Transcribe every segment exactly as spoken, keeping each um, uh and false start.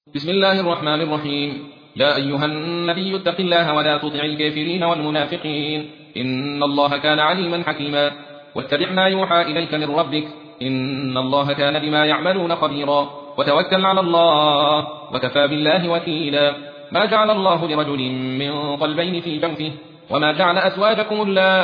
بسم الله الرحمن الرحيم. يا أيها النبي اتق الله ولا تطع الكافرين والمنافقين إن الله كان عليما حكيما. واتبع ما يوحى إليك من ربك إن الله كان بما يعملون خبيرا. وتوكل على الله وكفى بالله وكيلا. ما جعل الله لرجل من قلبين في جوفه وما جعل أزواجكم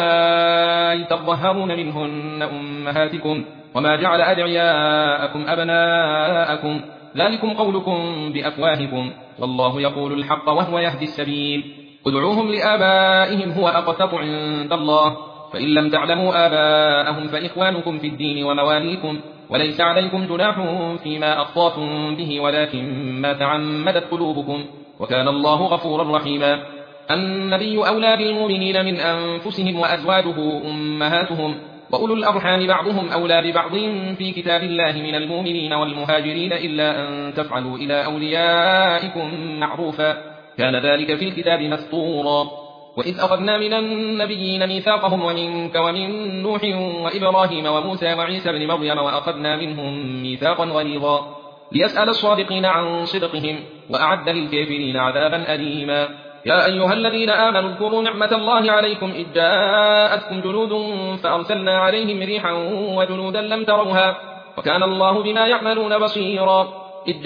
اللائي تظهرون منهن أمهاتكم وما جعل أدعياءكم أبناءكم ذلكم قولكم بأفواهكم والله يقول الحق وهو يهدي السبيل. ادعوهم لآبائهم هو أقسط عند الله فإن لم تعلموا آباءهم فإخوانكم في الدين ومواليكم وليس عليكم جناح فيما أخطأتم به ولكن ما تعمدت قلوبكم وكان الله غفورا رحيما. النبي أولى بالمؤمنين من أنفسهم وأزواجه أمهاتهم وأولو الأرحام بعضهم أولى ببعض في كتاب الله من المؤمنين والمهاجرين إلا أن تفعلوا إلى أوليائكم معروفا كان ذلك في الكتاب مسطورا. وإذ أخذنا من النبيين ميثاقهم ومنك ومن نوح وإبراهيم وموسى وعيسى بن مريم وأخذنا منهم ميثاقا غليظا ليسأل الصادقين عن صدقهم وأعد للكافرين عذابا أليما. يا أيها الذين آمنوا اذكروا نعمة الله عليكم إذ جاءتكم جنود فأرسلنا عليهم ريحا وجنودا لم تروها وكان الله بما يعملون بصيرا. إذ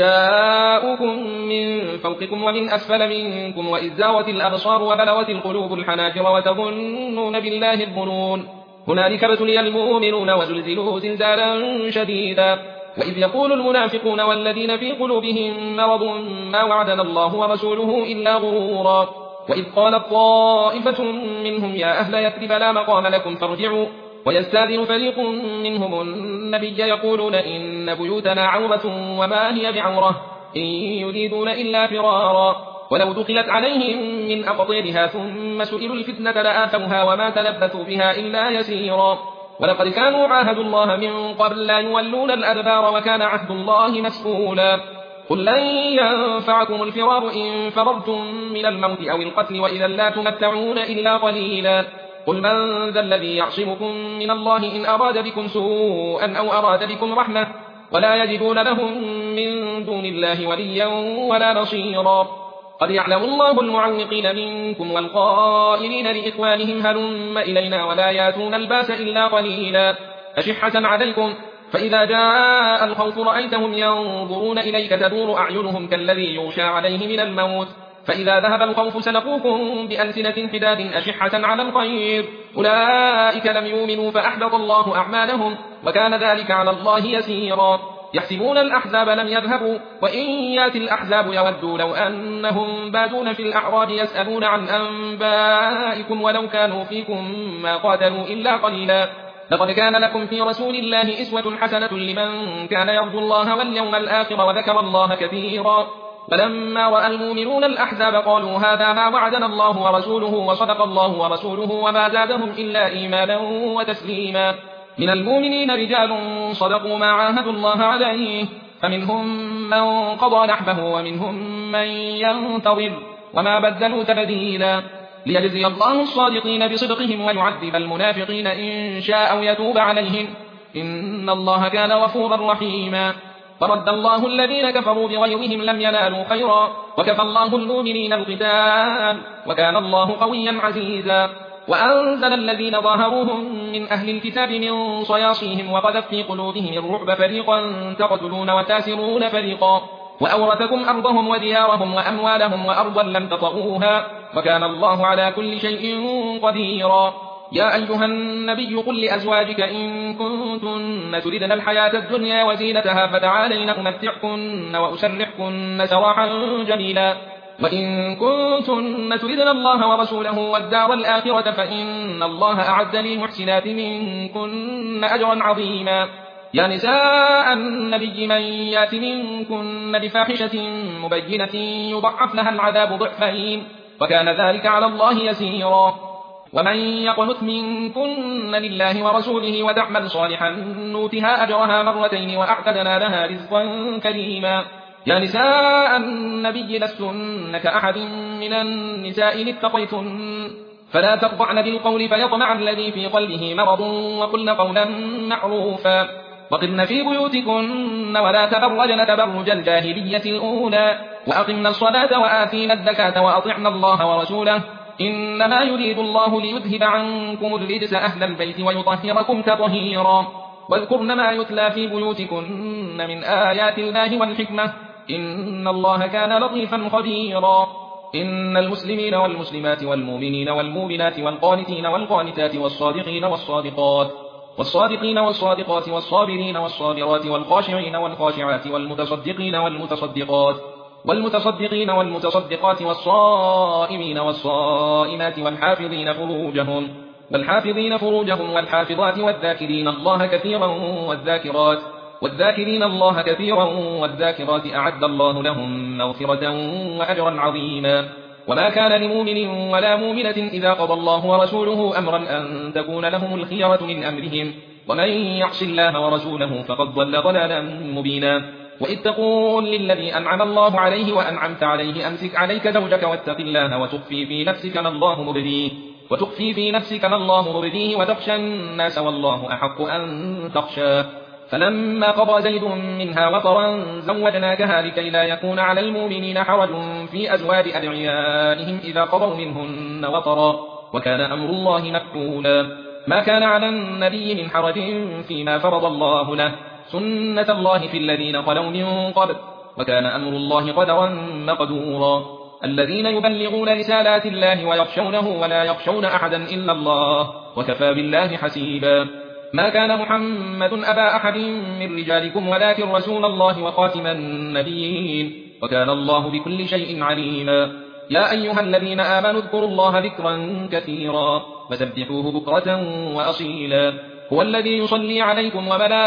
جاءوكم من فوقكم ومن أسفل منكم وإذ زاغت الأبصار وبلغت القلوب الحناجر وتظنون بالله الظنون هنالك ابتلي المؤمنون وزلزلوا زلزالا شديدا. وإذ يقول المنافقون والذين في قلوبهم مرض ما وعدنا الله ورسوله إلا غرورا. وإذ قالت طائفة منهم يا أهل يثرب لا مقام لكم فارجعوا ويستأذن فريق منهم النبي يقولون إن بيوتنا عورة وما هي بعورة إن يريدون إلا فرارا ولو دخلت عليهم من أقطيرها ثم سئلوا الفتنة لآتوها وما تلبثوا بها إلا يسيرا. ولقد كانوا عاهدوا الله من قبل لا يولون الأدبار وكان عهد الله مسئولا. قل لن ينفعكم الفرار إن فررتم من الموت أو القتل وإذا لا تمتعون إلا قليلا. قل من ذا الذي يعصمكم من الله إن أراد بكم سوءا أو أراد بكم رحمة ولا يجدون لهم من دون الله وليا ولا نصيرا. قد يعلم الله المعوقين منكم والقائلين لإخوانهم هلم إلينا ولا ياتون الباس إلا قليلا أشحة عليكم فإذا جاء الخوف رأيتهم ينظرون إليك تدور أعينهم كالذي يغشى عليه من الموت فإذا ذهب الخوف سلقوكم بألسنة حداد أشحة على الخير أولئك لم يؤمنوا فأحبط الله أعمالهم وكان ذلك على الله يسيرا. يحسبون الأحزاب لم يذهبوا وإن يأتي الأحزاب يودوا لو أنهم بادون في الأعراب يسألون عن أنبائكم ولو كانوا فيكم ما قاتلوا إلا قليلا. لقد كان لكم في رسول الله أسوة حسنة لمن كان يرجو الله واليوم الآخر وذكر الله كثيرا. فلما رأى المؤمنون الأحزاب قالوا هذا ما وعدنا الله ورسوله وصدق الله ورسوله وما زادهم إلا إيمانا وتسليما. من المؤمنين رجال صدقوا ما عاهدوا الله عليه فمنهم من قضى نحبه ومنهم من ينتظر وما بدلوا تبديلا. ليجزي الله الصادقين بصدقهم ويعذب المنافقين إن شاء أو يتوب عليهم إن الله كان غفورا رحيما. فرد الله الذين كفروا بغيظهم لم ينالوا خيرا وكفى الله المؤمنين القتال وكان الله قويا عزيزا. وأنزل الذين ظاهروهم من أهل الكتاب من صياصيهم وقذف في قلوبهم الرعب فريقا تقتلون وتاسرون فريقا وأورثكم أرضهم وديارهم وأموالهم وأرضا لم تطئوها وكان الله على كل شيء قديرا. يا أيها النبي قل لأزواجك إن كنتن تردن الحياة الدنيا وزينتها فتعالين أمتعكن وأسرحكن سراحا جميلا وإن كنتن تردن الله ورسوله والدار الآخرة فإن الله أعد للمحسنات منكن أجرا عظيما. يا نساء النبي من يات منكن بفاحشة مبينة يضعف لها العذاب ضعفين وكان ذلك على الله يسيرا. ومن يقنت منكن لله ورسوله وتعمل صالحا نؤتها أجرها مرتين وأعتدنا لها رزقا كريما. يا نساء النبي لستن كأحد من النساء إن اتقيتن فلا تخضعن بالقول فيطمع الذي في قلبه مرض وقلن قولا معروفا وقرن في بيوتكن ولا تبرجن تبرج الجاهلية الأولى وأقمنا الصلاة وآتينا الزكاة وأطعنا الله ورسوله إنما يريد الله ليذهب عنكم الرجس أهل البيت ويطهركم تطهيرا واذكرن ما يتلى في بيوتكن من آيات الله والحكمة إن الله كان لطيفا خبيرا إن المسلمين والمسلمات والمؤمنين والمؤمنات والقانتين والقانتات والصادقين والصادقات والصادقين والصادقات والصابرين والصابرات والخاشعين والخاشعات والمتصدقين والمتصدقات والمتصدقين والمتصدقات والصائمين والصائمات والحافظين فروجهم والحافظين فروجهم والحافظات والذاكرين الله كثيرا والذاكرات والذاكرين الله كثيرا والذاكرات أعد الله لهم مغفرة وأجرا عظيما وما كان لمؤمن ولا مؤمنة إذا قضى الله ورسوله أمرا أن تكون لهم الخيرة من أمرهم ومن يعص الله ورسوله فقد ضل ضلالا مبينا وإذ تقول للذي أنعم الله عليه وأنعمت عليه أمسك عليك زوجك واتق الله وتخفي في نفسك ما الله مبديه وتخفي في نفسك ما الله مبديه وتخشى الناس والله أحق أن تخشاه فلما قضى زيد منها وطرا زوجناكها لكي لا يكون على المؤمنين حرج في أزواج أدعيائهم إذا قضوا منهن وطرا وكان أمر الله مفعولا ما كان على النبي من حرج فيما فرض الله له سنة الله في الذين خلوا من قبل وكان أمر الله قدرا مقدورا الذين يبلغون رسالات الله ويخشونه ولا يخشون أحدا إلا الله وكفى بالله حسيبا ما كان محمد أبا أحد من رجالكم ولكن رسول الله وخاتم النبيين وكان الله بكل شيء عليما يا أيها الذين آمنوا اذكروا الله ذكرا كثيرا وسبحوه بكرة وأصيلا هو الذي يصلي عليكم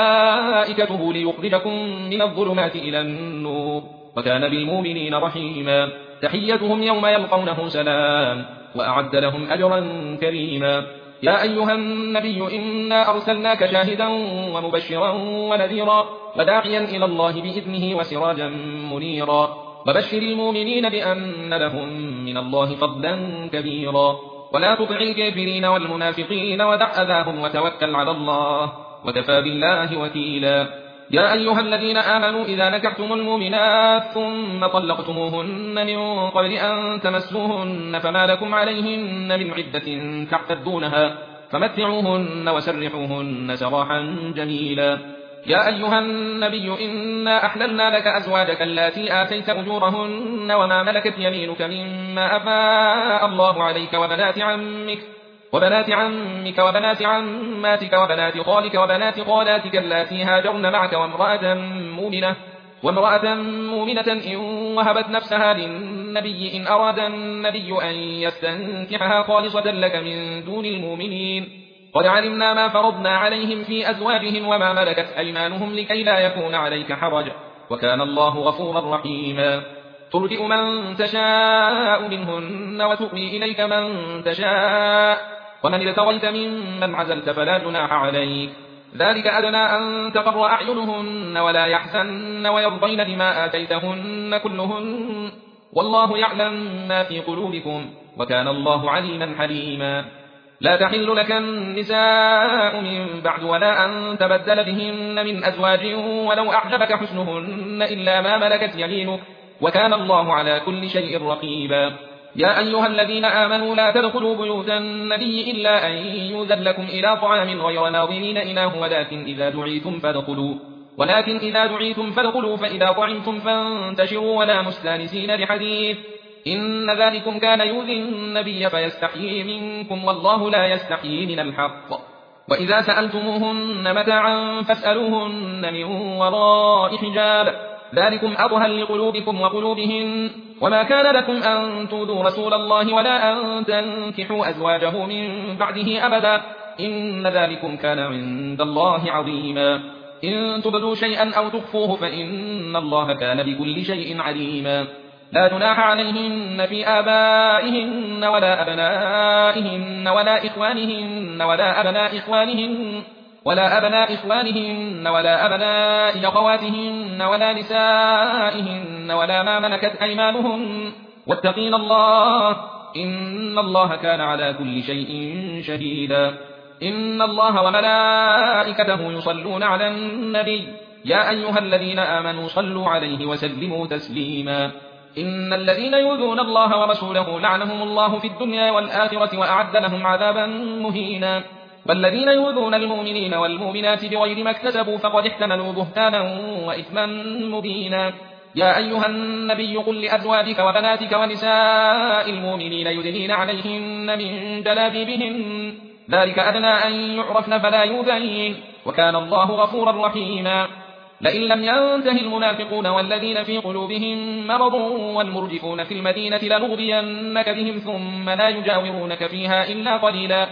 وملائكته ليخرجكم من الظلمات إلى النور وكان بالمؤمنين رحيما تحيتهم يوم يلقونه سلام وأعد لهم أجرا كريما يا أيها النبي إنا أرسلناك شاهدا ومبشرا ونذيرا وداعيا إلى الله بإذنه وسراجا منيرا وبشر المؤمنين بأن لهم من الله فضلا كبيرا ولا تطع الكافرين والمنافقين ودع أذاهم وتوكل على الله وكفى بالله وكيلا يا أيها الذين آمنوا إذا نكحتم المؤمنات ثم طلقتموهن من قبل أن تمسوهن فما لكم عليهن من عدة تعتدونها فمتعوهن وسرحوهن سراحا جميلا يا أيها النبي إنا أحللنا لك أزواجك اللاتي آتيت أجورهن وما ملكت يمينك مما أفاء الله عليك وبنات عمك وبنات عمك وبنات عماتك وبنات خالك وبنات خالاتك اللاتي هاجرن معك وامرأة مؤمنة وامرأة مؤمنة إن وهبت نفسها للنبي إن أراد النبي أن يستنكحها خالصة لك من دون المؤمنين قد علمنا ما فرضنا عليهم في أزواجهم وما ملكت أيمانهم لكي لا يكون عليك حرج وكان الله غفورا رحيما ترجئ من تشاء منهن وتؤوي إليك من تشاء ومن ابتغيت ممن عزلت فلا جناح عليك ذلك أدنى أن تقر أعينهن ولا يحزن ويرضين بما آتيتهن كلهن والله يعلم ما في قلوبكم وكان الله عليما حليما لا تحل لك النساء من بعد ولا أن تبدل بهن من أزواج ولو أعجبك حسنهن إلا ما ملكت يمينك وكان الله على كل شيء رقيبا يا أيها الذين آمنوا لا تدخلوا بيوت النبي إلا أن يؤذن لكم إلى طعام غير ناظرين إناه ولكن إذا دعيتم فادخلوا ولكن إذا دعيتم فادخلوا فإذا طعمتم فانتشروا ولا مستانسين لحديث إن ذلكم كان يؤذي النبي فيستحيي منكم والله لا يستحيي من الحق وإذا سألتموهن متاعا فاسألوهن من وراء حجاب ذلكم أطهر لقلوبكم وقلوبهن وما كان لكم أن تؤذوا رسول الله ولا أن تنكحوا أزواجه من بعده أبدا إن ذلكم كان عند الله عظيما إن تبدوا شيئا أو تخفوه فإن الله كان بكل شيء عليما لا جناح عليهن في آبائهن ولا أبنائهن ولا إخوانهن ولا أبناء إخوانهن ولا أبناء إخوانهن ولا أبناء أخواتهن ولا نسائهن ولا ما ملكت أيمانهن واتقين الله إن الله كان على كل شيء شهيدا إن الله وملائكته يصلون على النبي يا أيها الذين آمنوا صلوا عليه وسلموا تسليما إن الذين يؤذون الله ورسوله لعنهم الله في الدنيا والآخرة وأعد لهم عذابا مهينا والذين يؤذون المؤمنين والمؤمنات بغير ما اكتسبوا فقد احتملوا بهتانا وإثما مبينا يا أيها النبي قل لأزواجك وبناتك ونساء المؤمنين يدنين عليهن من جلابيبهن ذلك أدنى أن يعرفن فلا يؤذين وكان الله غفورا رحيما لئن لم ينته المنافقون والذين في قلوبهم مرض والمرجفون في المدينة لنغضينك بهم ثم لا يجاورونك فيها إلا قليلا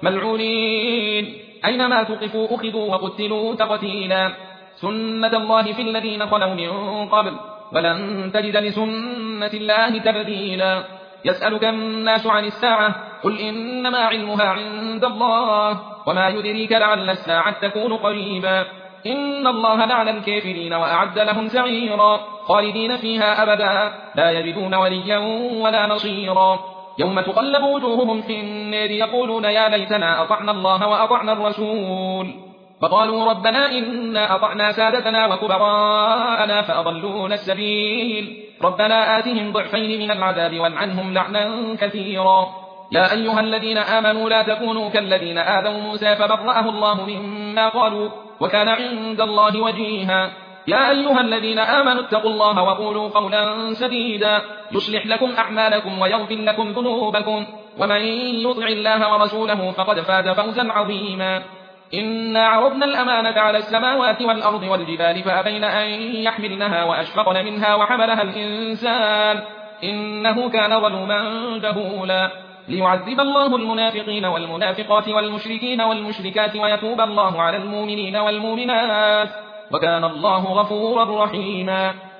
ملعونين أينما تقفوا أخذوا وقتلوا تقتيلا سنة الله في الذين خلوا من قبل ولن تجد لسنة الله تبديلا يسألك الناس عن الساعة قل إنما علمها عند الله وما يدريك لعل الساعة تكون قريبا إن الله لعن الكافرين وأعد لهم سعيرا خالدين فيها أبدا لا يجدون وليا ولا نصيرا يوم تقلب وجوههم في النار يقولون يا ليتنا أطعنا الله وأطعنا الرسول فقالوا ربنا إنا أطعنا سادتنا وكبراءنا فأضلونا السبيل ربنا آتهم ضعفين من العذاب والعنهم لعنا كثيرا يا أيها الذين آمنوا لا تكونوا كالذين آذوا موسى فبرأه الله مما قالوا وكان عند الله وجيها يا أيها الذين آمنوا اتقوا الله وقولوا قولا سديدا يصلح لكم أعمالكم ويغفر لكم ذنوبكم ومن يطع الله ورسوله فقد فاز فوزا عظيما إنا عرضنا الأمانة على السماوات والأرض والجبال فأبين أن يحملنها وأشفقن منها وحملها الإنسان إنه كان ظلوما جهولا ليعذب الله المنافقين والمنافقات والمشركين والمشركات ويتوب الله على المؤمنين والمؤمنات وكان الله غفورا رحيما